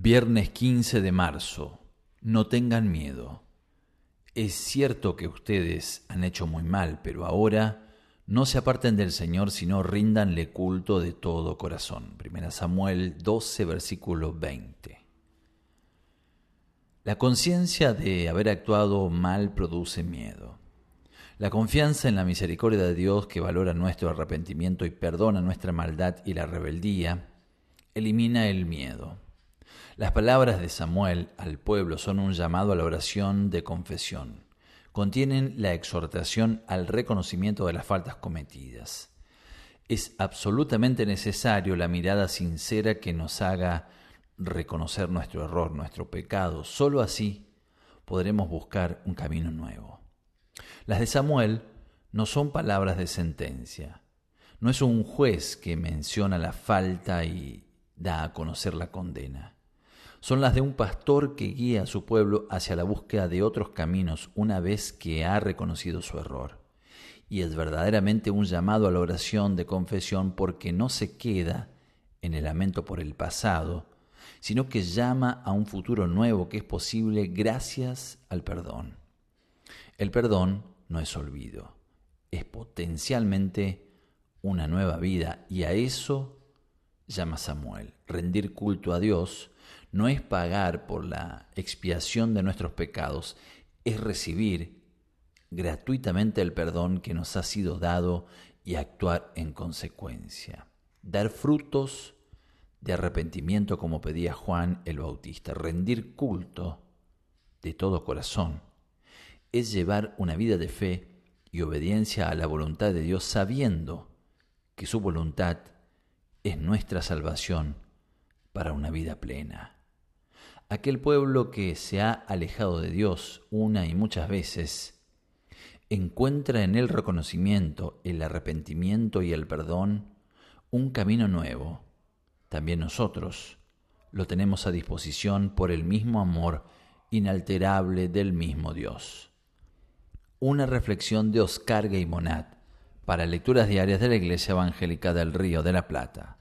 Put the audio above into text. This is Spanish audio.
Viernes 15 de marzo. No tengan miedo. Es cierto que ustedes han hecho muy mal, pero ahora no se aparten del Señor, sino ríndanle culto de todo corazón. 1 Samuel 12, versículo 20. La conciencia de haber actuado mal produce miedo. La confianza en la misericordia de Dios, que valora nuestro arrepentimiento y perdona nuestra maldad y la rebeldía, elimina el miedo. Las palabras de Samuel al pueblo son un llamado a la oración de confesión. Contienen la exhortación al reconocimiento de las faltas cometidas. Es absolutamente necesario la mirada sincera que nos haga reconocer nuestro error, nuestro pecado. Solo así podremos buscar un camino nuevo. Las de Samuel no son palabras de sentencia. No es un juez que menciona la falta y da a conocer la condena. Son las de un pastor que guía a su pueblo hacia la búsqueda de otros caminos una vez que ha reconocido su error. Y es verdaderamente un llamado a la oración de confesión porque no se queda en el lamento por el pasado, sino que llama a un futuro nuevo que es posible gracias al perdón. El perdón no es olvido, es potencialmente una nueva vida, y a eso llama Samuel. Rendir culto a Dios no es pagar por la expiación de nuestros pecados, es recibir gratuitamente el perdón que nos ha sido dado y actuar en consecuencia. Dar frutos de arrepentimiento como pedía Juan el Bautista. Rendir culto de todo corazón es llevar una vida de fe y obediencia a la voluntad de Dios, sabiendo que su voluntad es nuestra salvación para una vida plena. Aquel pueblo que se ha alejado de Dios una y muchas veces encuentra en el reconocimiento, el arrepentimiento y el perdón un camino nuevo. También nosotros lo tenemos a disposición por el mismo amor inalterable del mismo Dios. Una reflexión de Oscar Geymonat para lecturas diarias de la Iglesia Evangélica del Río de la Plata.